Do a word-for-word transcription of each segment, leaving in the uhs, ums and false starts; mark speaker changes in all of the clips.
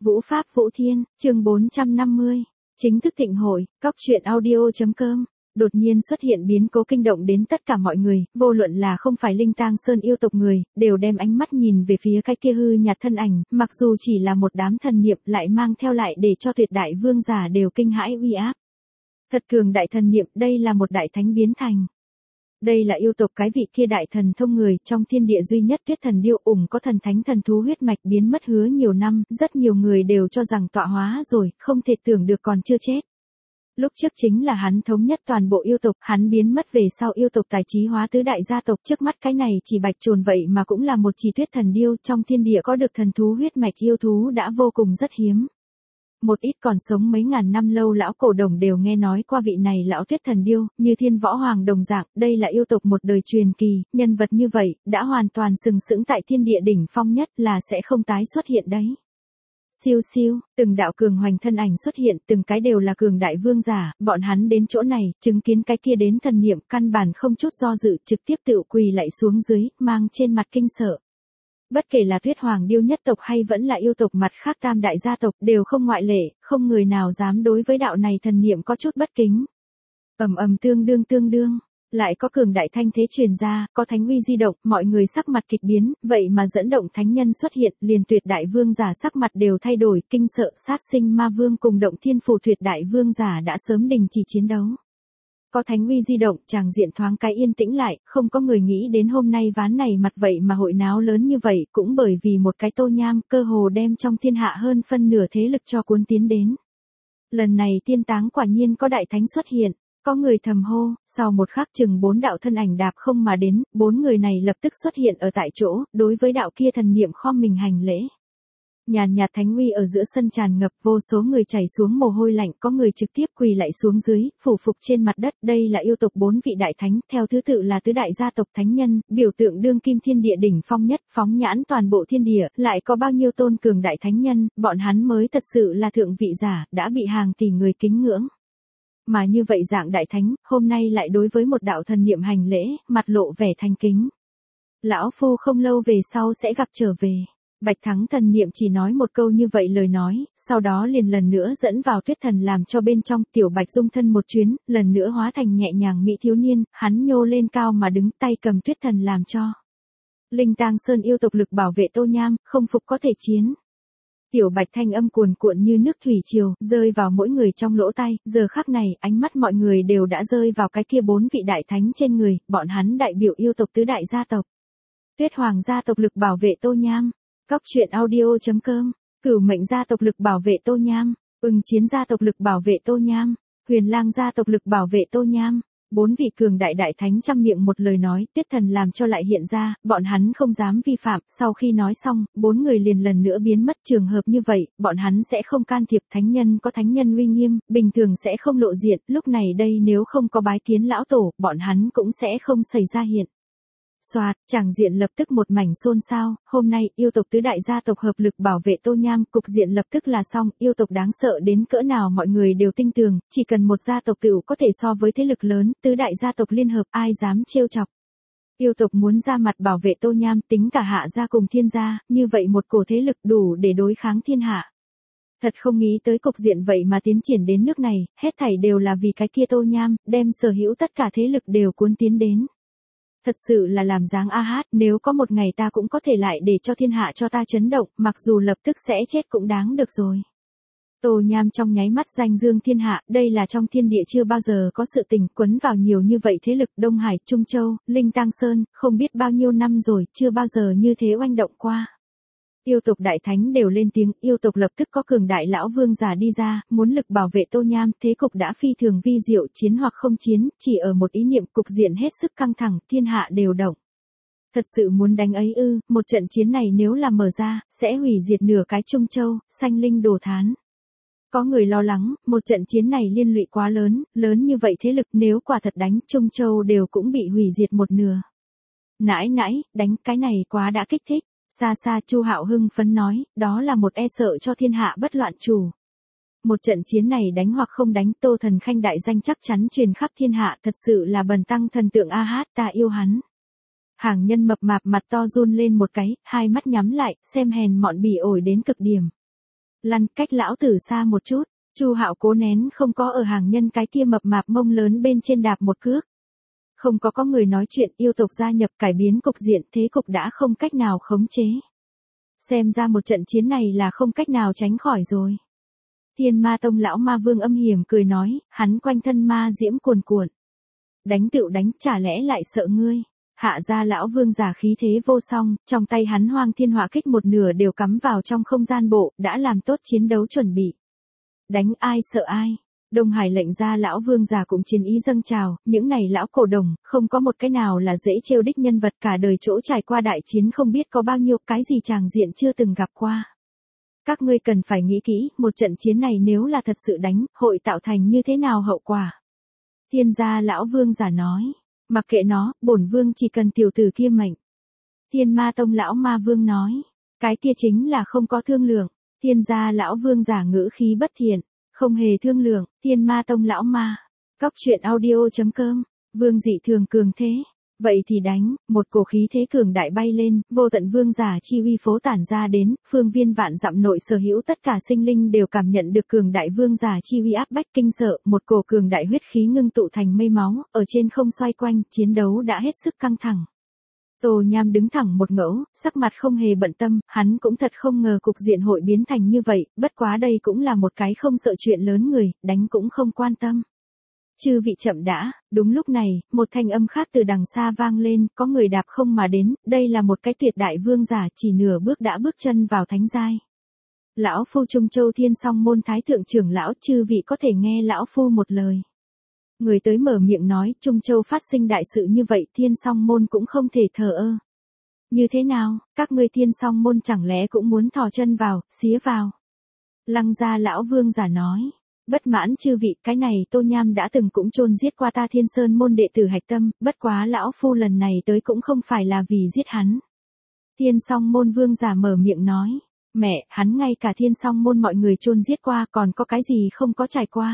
Speaker 1: Vũ Pháp Vũ Thiên, chương bốn trăm năm mươi. Chính thức thịnh hội, cóc truyện audio.com. Đột nhiên xuất hiện biến cố kinh động đến tất cả mọi người, vô luận là không phải Linh Tang Sơn yêu tộc người, đều đem ánh mắt nhìn về phía cái kia hư nhạt thân ảnh, mặc dù chỉ là một đám thần niệm lại mang theo lại để cho tuyệt đại vương giả đều kinh hãi uy áp. Thật cường đại thần niệm, đây là một đại thánh biến thành. Đây là yêu tộc cái vị kia đại thần thông người, trong thiên địa duy nhất Tuyết Thần Điêu ủng có thần thánh thần thú huyết mạch biến mất hứa nhiều năm, rất nhiều người đều cho rằng tọa hóa rồi, không thể tưởng được còn chưa chết. Lúc trước chính là hắn thống nhất toàn bộ yêu tộc, hắn biến mất về sau yêu tộc tài trí hóa tứ đại gia tộc, trước mắt cái này chỉ bạch trồn vậy mà cũng là một chỉ Tuyết Thần Điêu, trong thiên địa có được thần thú huyết mạch yêu thú đã vô cùng rất hiếm. Một ít còn sống mấy ngàn năm lâu lão cổ đồng đều nghe nói qua vị này lão Tuyết Thần Điêu, như Thiên Võ Hoàng đồng dạng, đây là yêu tộc một đời truyền kỳ, nhân vật như vậy, đã hoàn toàn sừng sững tại thiên địa đỉnh phong nhất là sẽ không tái xuất hiện đấy. Siêu siêu, từng đạo cường hoành thân ảnh xuất hiện, từng cái đều là cường đại vương giả, bọn hắn đến chỗ này, chứng kiến cái kia đến thần niệm căn bản không chút do dự, trực tiếp tự quỳ lạy xuống dưới, mang trên mặt kinh sợ. Bất kể là Tuyết Hoàng Điêu nhất tộc hay vẫn là yêu tộc mặt khác tam đại gia tộc đều không ngoại lệ, không người nào dám đối với đạo này thần niệm có chút bất kính. Ầm ầm tương đương tương đương, lại có cường đại thanh thế truyền ra, có thánh uy di động, mọi người sắc mặt kịch biến, vậy mà dẫn động thánh nhân xuất hiện, liền tuyệt đại vương giả sắc mặt đều thay đổi, kinh sợ sát sinh ma vương cùng động thiên phù tuyệt đại vương giả đã sớm đình chỉ chiến đấu. Có thánh uy di động, chàng diện thoáng cái yên tĩnh lại, không có người nghĩ đến hôm nay ván này mặt vậy mà hội náo lớn như vậy, cũng bởi vì một cái Tô Nham, cơ hồ đem trong thiên hạ hơn phân nửa thế lực cho cuốn tiến đến. Lần này tiên táng quả nhiên có đại thánh xuất hiện, có người thầm hô, sau một khắc chừng bốn đạo thân ảnh đạp không mà đến, bốn người này lập tức xuất hiện ở tại chỗ, đối với đạo kia thần niệm khom mình hành lễ. Nhàn nhạt thánh uy ở giữa sân tràn ngập, vô số người chảy xuống mồ hôi lạnh, có người trực tiếp quỳ lạy xuống dưới, phủ phục trên mặt đất, đây là yêu tộc bốn vị đại thánh, theo thứ tự là tứ đại gia tộc thánh nhân, biểu tượng đương kim thiên địa đỉnh phong nhất, phóng nhãn toàn bộ thiên địa, lại có bao nhiêu tôn cường đại thánh nhân, bọn hắn mới thật sự là thượng vị giả, đã bị hàng tỷ người kính ngưỡng. Mà như vậy dạng đại thánh, hôm nay lại đối với một đạo thần niệm hành lễ, mặt lộ vẻ thành kính. Lão phu không lâu về sau sẽ gặp trở về. Bạch Thắng thần niệm chỉ nói một câu như vậy lời nói, sau đó liền lần nữa dẫn vào Tuyết Thần làm cho bên trong, tiểu Bạch dung thân một chuyến, lần nữa hóa thành nhẹ nhàng mỹ thiếu niên, hắn nhô lên cao mà đứng tay cầm Tuyết Thần làm cho. Linh Tang Sơn yêu tộc lực bảo vệ Tô Nham, không phục có thể chiến. Tiểu Bạch thanh âm cuồn cuộn như nước thủy triều, rơi vào mỗi người trong lỗ tai, giờ khắc này, ánh mắt mọi người đều đã rơi vào cái kia bốn vị đại thánh trên người, bọn hắn đại biểu yêu tộc tứ đại gia tộc. Tuyết Hoàng gia tộc lực bảo vệ Tô Nham. Cóc truyện audio.com, Cửu Mệnh gia tộc lực bảo vệ Tô Nham, Ưng Chiến gia tộc lực bảo vệ Tô Nham, Huyền Lang gia tộc lực bảo vệ Tô Nham. Bốn vị cường đại đại thánh trăm miệng một lời nói, Tuyết Thần làm cho lại hiện ra, bọn hắn không dám vi phạm, sau khi nói xong, bốn người liền lần nữa biến mất, trường hợp như vậy, bọn hắn sẽ không can thiệp, thánh nhân có thánh nhân uy nghiêm, bình thường sẽ không lộ diện, lúc này đây nếu không có bái kiến lão tổ, bọn hắn cũng sẽ không xảy ra hiện. Soạt, chàng diện lập tức một mảnh xôn xao, hôm nay, yêu tộc tứ đại gia tộc hợp lực bảo vệ Tô Nham, cục diện lập tức là xong, yêu tộc đáng sợ đến cỡ nào mọi người đều tin tưởng, chỉ cần một gia tộc cửu có thể so với thế lực lớn, tứ đại gia tộc liên hợp, ai dám trêu chọc. Yêu tộc muốn ra mặt bảo vệ Tô Nham, tính cả hạ gia cùng thiên gia, như vậy một cổ thế lực đủ để đối kháng thiên hạ. Thật không nghĩ tới cục diện vậy mà tiến triển đến nước này, hết thảy đều là vì cái kia Tô Nham, đem sở hữu tất cả thế lực đều cuốn tiến đến. Thật sự là làm dáng a hát, nếu có một ngày ta cũng có thể lại để cho thiên hạ cho ta chấn động, mặc dù lập tức sẽ chết cũng đáng được rồi. Tô Nham trong nháy mắt danh dương thiên hạ, đây là trong thiên địa chưa bao giờ có sự tình quấn vào nhiều như vậy thế lực, Đông Hải, Trung Châu, Linh Tang Sơn, không biết bao nhiêu năm rồi, chưa bao giờ như thế oanh động qua. Yêu tộc đại thánh đều lên tiếng, yêu tộc lập tức có cường đại lão vương giả đi ra, muốn lực bảo vệ Tô Nham, thế cục đã phi thường vi diệu, chiến hoặc không chiến, chỉ ở một ý niệm, cục diện hết sức căng thẳng, thiên hạ đều động. Thật sự muốn đánh ấy ư, một trận chiến này nếu là mở ra, sẽ hủy diệt nửa cái Trung Châu, sanh linh đổ thán. Có người lo lắng, một trận chiến này liên lụy quá lớn, lớn như vậy thế lực nếu quả thật đánh, Trung Châu đều cũng bị hủy diệt một nửa. Nãi nãi, đánh cái này quá đã kích thích. Xa xa Chu Hạo hưng phấn nói, đó là một e sợ cho thiên hạ bất loạn chủ. Một trận chiến này đánh hoặc không đánh, Tô Thần Khanh đại danh chắc chắn truyền khắp thiên hạ, thật sự là bần tăng thần tượng a hát, ta yêu hắn. Hàng nhân mập mạp mặt to run lên một cái, hai mắt nhắm lại, xem hèn mọn bỉ ổi đến cực điểm. Lăn, cách lão tử xa một chút. Chu Hạo cố nén không có ở hàng nhân cái kia mập mạp mông lớn bên trên đạp một cước. Không có có người nói chuyện, yêu tộc gia nhập cải biến cục diện, thế cục đã không cách nào khống chế. Xem ra một trận chiến này là không cách nào tránh khỏi rồi. Thiên Ma Tông lão ma vương âm hiểm cười nói, hắn quanh thân ma diễm cuồn cuộn. Đánh tựu đánh, chả lẽ lại sợ ngươi? Hạ gia lão vương giả khí thế vô song, trong tay hắn hoang thiên hỏa kích một nửa đều cắm vào trong không gian bộ, đã làm tốt chiến đấu chuẩn bị. Đánh ai sợ ai? Đông Hải lệnh ra lão vương giả cũng chiến ý dâng trào, những này lão cổ đồng, không có một cái nào là dễ trêu đích nhân vật, cả đời chỗ trải qua đại chiến không biết có bao nhiêu, cái gì tràng diện chưa từng gặp qua. Các ngươi cần phải nghĩ kỹ, một trận chiến này nếu là thật sự đánh, hội tạo thành như thế nào hậu quả. Thiên gia lão vương giả nói, mặc kệ nó, bổn vương chỉ cần tiểu tử kia mệnh. Thiên Ma Tông lão ma vương nói, cái kia chính là không có thương lượng. Thiên gia lão vương giả ngữ khí bất thiện, không hề thương lượng. Thiên Ma Tông lão ma. Cóc truyện audio chấm com. Vương dị thường cường thế. Vậy thì đánh, một cổ khí thế cường đại bay lên, vô tận vương giả chi uy phố tản ra đến, phương viên vạn dặm nội sở hữu tất cả sinh linh đều cảm nhận được cường đại vương giả chi uy áp bách kinh sợ, một cổ cường đại huyết khí ngưng tụ thành mây máu, ở trên không xoay quanh, chiến đấu đã hết sức căng thẳng. Tô Nham đứng thẳng một ngẫu, sắc mặt không hề bận tâm, hắn cũng thật không ngờ cục diện hội biến thành như vậy, bất quá đây cũng là một cái không sợ chuyện lớn người, đánh cũng không quan tâm. Chư vị chậm đã, đúng lúc này, một thanh âm khác từ đằng xa vang lên, có người đạp không mà đến, đây là một cái tuyệt đại vương giả chỉ nửa bước đã bước chân vào thánh giai. Lão Phu Trung Châu Thiên Song Môn Thái Thượng trưởng lão, chư vị có thể nghe Lão Phu một lời. Người tới mở miệng nói, Trung Châu phát sinh đại sự như vậy, Thiên Song Môn cũng không thể thờ ơ. Như thế nào, các ngươi Thiên Song Môn chẳng lẽ cũng muốn thò chân vào, xía vào. Lăng gia lão vương giả nói, bất mãn chư vị, cái này Tô Nham đã từng cũng chôn giết qua ta Thiên Sơn Môn đệ tử hạch tâm, bất quá Lão Phu lần này tới cũng không phải là vì giết hắn. Thiên Song Môn vương giả mở miệng nói, mẹ, hắn ngay cả Thiên Song Môn mọi người chôn giết qua, còn có cái gì không có trải qua.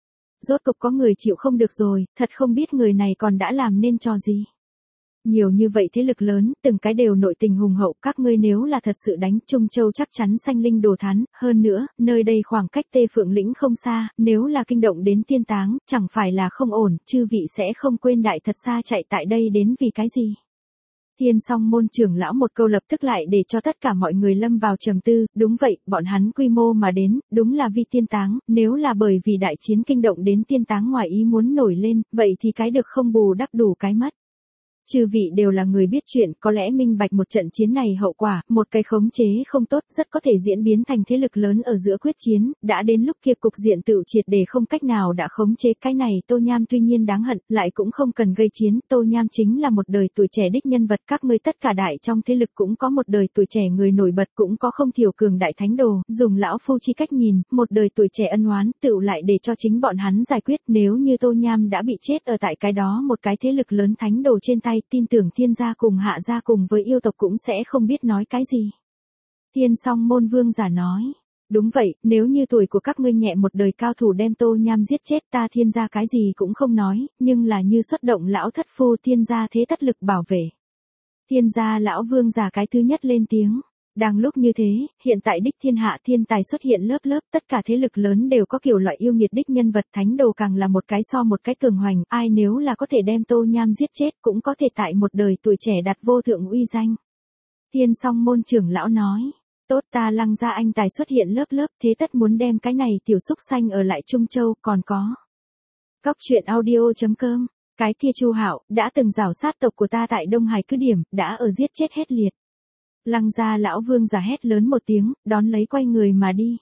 Speaker 1: Rốt cục có người chịu không được rồi, thật không biết người này còn đã làm nên trò gì. Nhiều như vậy thế lực lớn, từng cái đều nội tình hùng hậu, các ngươi nếu là thật sự đánh, Trung Châu chắc chắn sanh linh đồ thán, hơn nữa, nơi đây khoảng cách Tê Phượng lĩnh không xa, nếu là kinh động đến tiên táng, chẳng phải là không ổn, chư vị sẽ không quên đại thật xa chạy tại đây đến vì cái gì. Thiên Song Môn trưởng lão một câu lập tức lại để cho tất cả mọi người lâm vào trầm tư, đúng vậy, bọn hắn quy mô mà đến, đúng là vì tiên táng, nếu là bởi vì đại chiến kinh động đến tiên táng ngoài ý muốn nổi lên, vậy thì cái được không bù đắp đủ cái mất. Chư vị đều là người biết chuyện, có lẽ minh bạch một trận chiến này hậu quả, một cái khống chế không tốt rất có thể diễn biến thành thế lực lớn ở giữa quyết chiến, đã đến lúc kia cục diện tự triệt để không cách nào đã khống chế cái này. Tô Nham tuy nhiên đáng hận, lại cũng không cần gây chiến, Tô Nham chính là một đời tuổi trẻ đích nhân vật, các ngươi tất cả đại trong thế lực cũng có một đời tuổi trẻ người nổi bật, cũng có không thiểu cường đại thánh đồ, dùng lão phu chi cách nhìn, một đời tuổi trẻ ân oán, tựu lại để cho chính bọn hắn giải quyết, nếu như Tô Nham đã bị chết ở tại cái đó một cái thế lực lớn thánh đồ trên tay, tin tưởng Thiên gia cùng Hạ gia cùng với yêu tộc cũng sẽ không biết nói cái gì. Thiên Song Môn vương giả nói, đúng vậy, nếu như tuổi của các ngươi nhẹ một đời cao thủ đem Tô Nham giết chết, ta Thiên gia cái gì cũng không nói, nhưng là như xuất động lão thất phu, Thiên gia thế tất lực bảo vệ. Thiên gia lão vương giả cái thứ nhất lên tiếng. Đang lúc như thế, hiện tại đích thiên hạ thiên tài xuất hiện lớp lớp, tất cả thế lực lớn đều có kiểu loại yêu nghiệt đích nhân vật, thánh đồ càng là một cái so một cái cường hoành, ai nếu là có thể đem Tô Nham giết chết cũng có thể tại một đời tuổi trẻ đặt vô thượng uy danh. Thiên Song Môn trưởng lão nói, tốt, ta Lăng gia anh tài xuất hiện lớp lớp, thế tất muốn đem cái này tiểu xúc xanh ở lại Trung Châu, còn có. Cóc truyện audio chấm com, cái kia Chu Hạo đã từng rảo sát tộc của ta tại Đông Hải cứ điểm, đã ở giết chết hết liệt. Lăng gia lão vương giả hét lớn một tiếng, đón lấy quay người mà đi.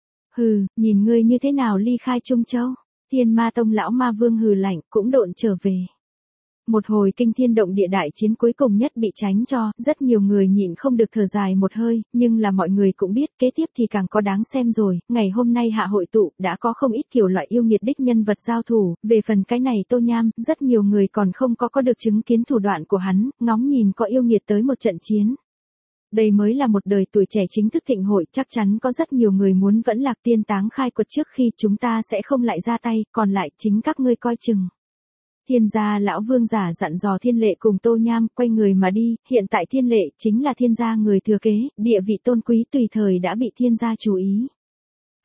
Speaker 1: Hừ, nhìn ngươi như thế nào ly khai Trung Châu. Thiên Ma Tông lão ma vương hừ lạnh, cũng độn trở về. Một hồi kinh thiên động địa đại chiến cuối cùng nhất bị tránh cho, rất nhiều người nhịn không được thở dài một hơi, nhưng là mọi người cũng biết kế tiếp thì càng có đáng xem rồi. Ngày hôm nay hạ hội tụ, đã có không ít kiểu loại yêu nghiệt đích nhân vật giao thủ, về phần cái này Tô Nham, rất nhiều người còn không có có được chứng kiến thủ đoạn của hắn, ngóng nhìn có yêu nghiệt tới một trận chiến. Đây mới là một đời tuổi trẻ chính thức thịnh hội, chắc chắn có rất nhiều người muốn vẫn lạc tiên táng khai quật trước khi chúng ta sẽ không lại ra tay, còn lại chính các ngươi coi chừng. Thiên gia lão vương giả dặn dò Thiên Lệ cùng Tô Nham, quay người mà đi, hiện tại Thiên Lệ chính là Thiên gia người thừa kế, địa vị tôn quý tùy thời đã bị Thiên gia chú ý.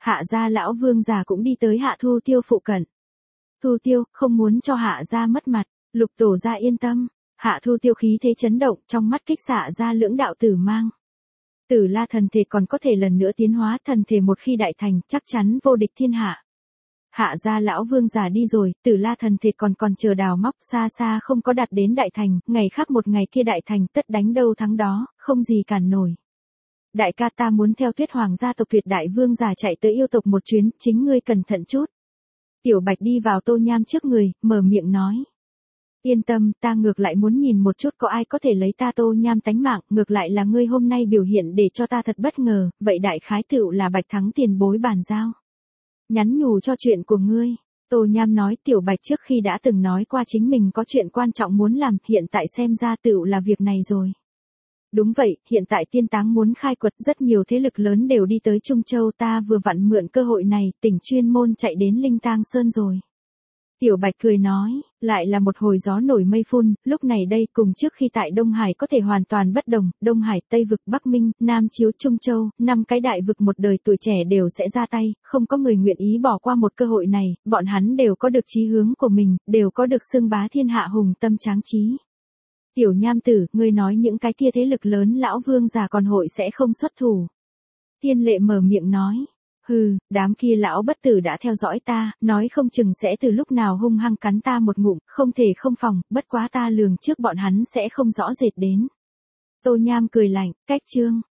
Speaker 1: Hạ gia lão vương già cũng đi tới Hạ Thu Tiêu phụ cận. Thu Tiêu, không muốn cho Hạ gia mất mặt, Lục tổ gia yên tâm. Hạ Thu Tiêu khí thế chấn động, trong mắt kích xạ ra lưỡng đạo tử mang. Tử La thần thể còn có thể lần nữa tiến hóa, thần thể một khi đại thành, chắc chắn vô địch thiên hạ. Hạ gia lão vương già đi rồi, Tử La thần thể còn còn chờ đào móc, xa xa không có đạt đến đại thành, ngày khác một ngày kia đại thành tất đánh đâu thắng đó, không gì cản nổi. Đại ca, ta muốn theo Tuyết Hoàng gia tộc Tuyệt đại vương già chạy tới yêu tộc một chuyến, chính ngươi cẩn thận chút. Tiểu Bạch đi vào Tô Nham trước người, mở miệng nói. Yên tâm, ta ngược lại muốn nhìn một chút có ai có thể lấy ta Tô Nham tánh mạng, ngược lại là ngươi hôm nay biểu hiện để cho ta thật bất ngờ, vậy đại khái tựu là Bạch thắng tiền bối bàn giao. Nhắn nhủ cho chuyện của ngươi. Tô Nham nói Tiểu Bạch trước khi đã từng nói qua chính mình có chuyện quan trọng muốn làm, hiện tại xem ra tựu là việc này rồi. Đúng vậy, hiện tại tiên táng muốn khai quật, rất nhiều thế lực lớn đều đi tới Trung Châu, ta vừa vặn mượn cơ hội này, tỉnh chuyên môn chạy đến Linh Tang Sơn rồi. Tiểu Bạch cười nói, lại là một hồi gió nổi mây phun, lúc này đây cùng trước khi tại Đông Hải có thể hoàn toàn bất đồng, Đông Hải, Tây Vực, Bắc Minh, Nam Chiếu, Trung Châu, năm cái đại vực một đời tuổi trẻ đều sẽ ra tay, không có người nguyện ý bỏ qua một cơ hội này, bọn hắn đều có được chí hướng của mình, đều có được xưng bá thiên hạ hùng tâm tráng trí. Tiểu Nham tử, ngươi nói những cái kia thế lực lớn lão vương già còn hội sẽ không xuất thủ. Tiên Lệ mở miệng nói. Hừ, đám kia lão bất tử đã theo dõi ta, nói không chừng sẽ từ lúc nào hung hăng cắn ta một ngụm, không thể không phòng, bất quá ta lường trước bọn hắn sẽ không rõ rệt đến. Tô Nham cười lạnh, cách chương.